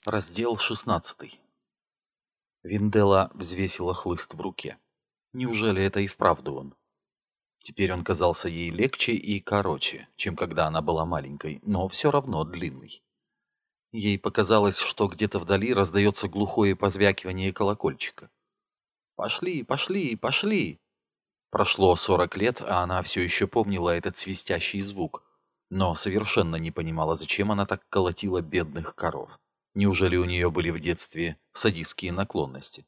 Раздел 16. Виндела взвесила хлыст в руке. Неужели это и вправду он? Теперь он казался ей легче и короче, чем когда она была маленькой, но все равно длинный. Ей показалось, что где-то вдали раздается глухое позвякивание колокольчика. «Пошли, пошли, пошли!» Прошло 40 лет, а она все еще помнила этот свистящий звук, но совершенно не понимала, зачем она так колотила бедных коров. Неужели у нее были в детстве садистские наклонности?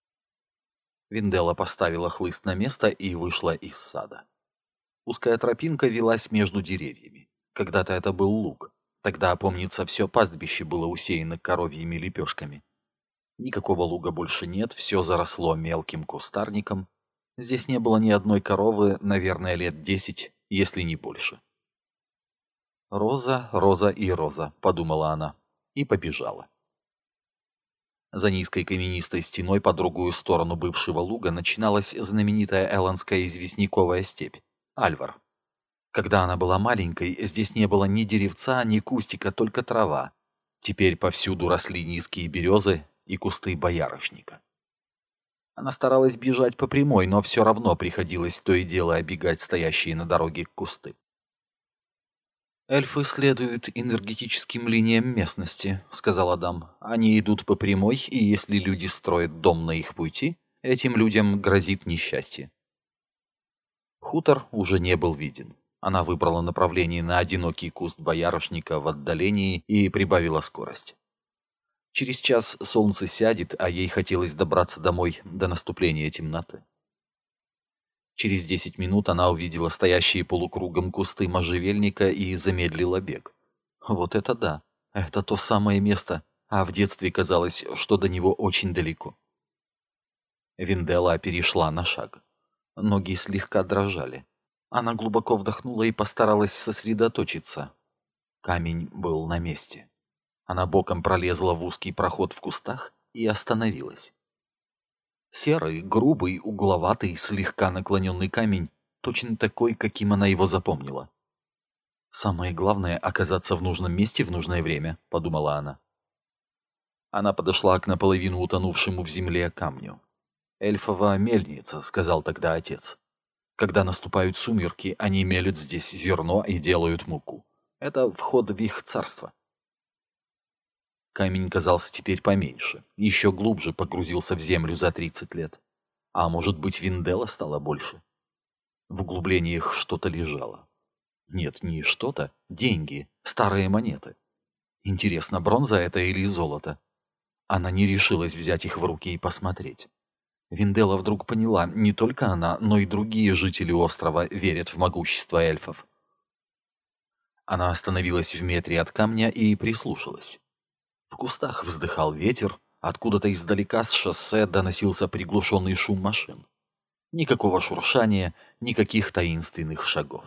Виндела поставила хлыст на место и вышла из сада. Узкая тропинка велась между деревьями. Когда-то это был луг. Тогда, помнится, все пастбище было усеяно коровьими лепешками. Никакого луга больше нет, все заросло мелким кустарником. Здесь не было ни одной коровы, наверное, лет 10, если не больше. «Роза, роза и роза», — подумала она, и побежала. За низкой каменистой стеной по другую сторону бывшего луга начиналась знаменитая элландская известняковая степь — Альвар. Когда она была маленькой, здесь не было ни деревца, ни кустика, только трава. Теперь повсюду росли низкие березы и кусты боярышника. Она старалась бежать по прямой, но все равно приходилось то и дело оббегать стоящие на дороге кусты. «Эльфы следуют энергетическим линиям местности», — сказал Адам. «Они идут по прямой, и если люди строят дом на их пути, этим людям грозит несчастье». Хутор уже не был виден. Она выбрала направление на одинокий куст боярышника в отдалении и прибавила скорость. Через час солнце сядет, а ей хотелось добраться домой до наступления темноты. Через 10 минут она увидела стоящие полукругом кусты можжевельника и замедлила бег. Вот это да, это то самое место, а в детстве казалось, что до него очень далеко. Виндела перешла на шаг. Ноги слегка дрожали. Она глубоко вдохнула и постаралась сосредоточиться. Камень был на месте. Она боком пролезла в узкий проход в кустах и остановилась. Серый, грубый, угловатый, слегка наклоненный камень, точно такой, каким она его запомнила. «Самое главное — оказаться в нужном месте в нужное время», — подумала она. Она подошла к наполовину утонувшему в земле камню. «Эльфова мельница», — сказал тогда отец. «Когда наступают сумерки, они мелют здесь зерно и делают муку. Это вход в их царство». Камень казался теперь поменьше, еще глубже погрузился в землю за 30 лет. А может быть, Виндела стала больше? В углублениях что-то лежало. Нет, не что-то, деньги, старые монеты. Интересно, бронза это или золото? Она не решилась взять их в руки и посмотреть. Виндела вдруг поняла, не только она, но и другие жители острова верят в могущество эльфов. Она остановилась в метре от камня и прислушалась. В кустах вздыхал ветер, откуда-то издалека с шоссе доносился приглушенный шум машин. Никакого шуршания, никаких таинственных шагов.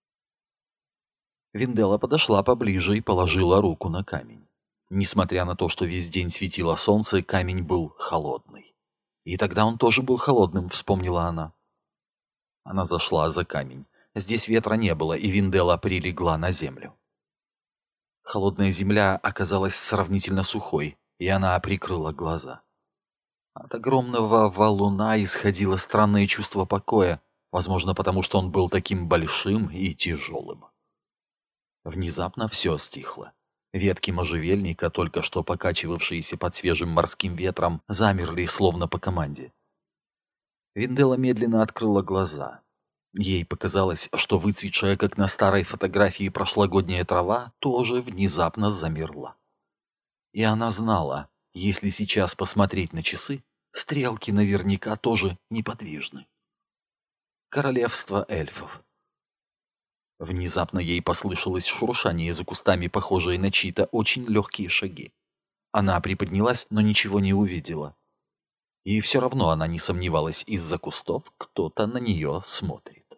Виндела подошла поближе и положила руку на камень. Несмотря на то, что весь день светило солнце, камень был холодный. И тогда он тоже был холодным, вспомнила она. Она зашла за камень. Здесь ветра не было, и Виндела прилегла на землю. Холодная земля оказалась сравнительно сухой, и она прикрыла глаза. От огромного валуна исходило странное чувство покоя, возможно, потому что он был таким большим и тяжелым. Внезапно все стихло. Ветки можжевельника, только что покачивавшиеся под свежим морским ветром, замерли словно по команде. Виндела медленно открыла глаза. Ей показалось, что выцветшая, как на старой фотографии, прошлогодняя трава тоже внезапно замерла. И она знала, если сейчас посмотреть на часы, стрелки наверняка тоже неподвижны. Королевство эльфов. Внезапно ей послышалось шуршание за кустами, похожие на чьи-то очень легкие шаги. Она приподнялась, но ничего не увидела. И все равно она не сомневалась, из-за кустов кто-то на нее смотрит.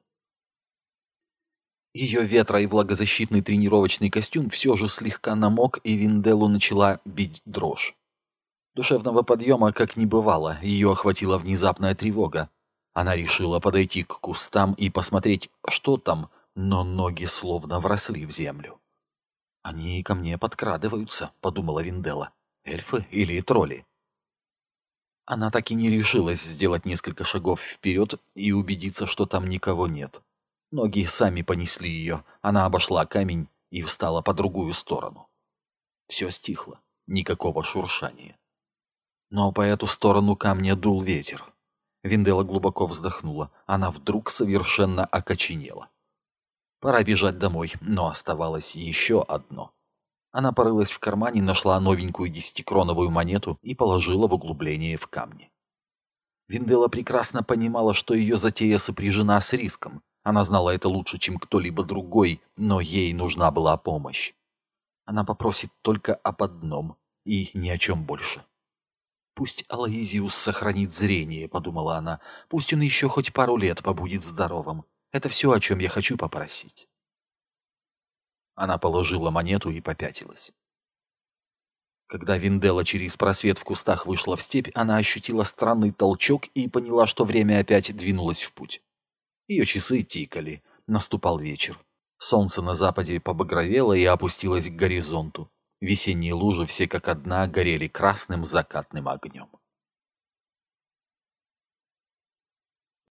Ее ветро- и влагозащитный тренировочный костюм все же слегка намок, и Винделу начала бить дрожь. Душевного подъема как не бывало, ее охватила внезапная тревога. Она решила подойти к кустам и посмотреть, что там, но ноги словно вросли в землю. «Они ко мне подкрадываются», — подумала Виндела. Эльфы или тролли? Она так и не решилась сделать несколько шагов вперед и убедиться, что там никого нет. Ноги сами понесли ее, она обошла камень и встала по другую сторону. Все стихло, никакого шуршания. Но по эту сторону камня дул ветер. Виндела глубоко вздохнула, она вдруг совершенно окоченела. Пора бежать домой, но оставалось еще одно. Она порылась в кармане, нашла новенькую 10-кроновую монету и положила в углубление в камне. Виндела прекрасно понимала, что ее затея сопряжена с риском. Она знала это лучше, чем кто-либо другой, но ей нужна была помощь. Она попросит только об одном и ни о чем больше. «Пусть Алоизиус сохранит зрение», — подумала она. «Пусть он еще хоть пару лет побудет здоровым. Это все, о чем я хочу попросить». Она положила монету и попятилась. Когда Виндела через просвет в кустах вышла в степь, она ощутила странный толчок и поняла, что время опять двинулось в путь. Ее часы тикали, наступал вечер. Солнце на западе побагровело и опустилось к горизонту. Весенние лужи все как одна горели красным закатным огнем.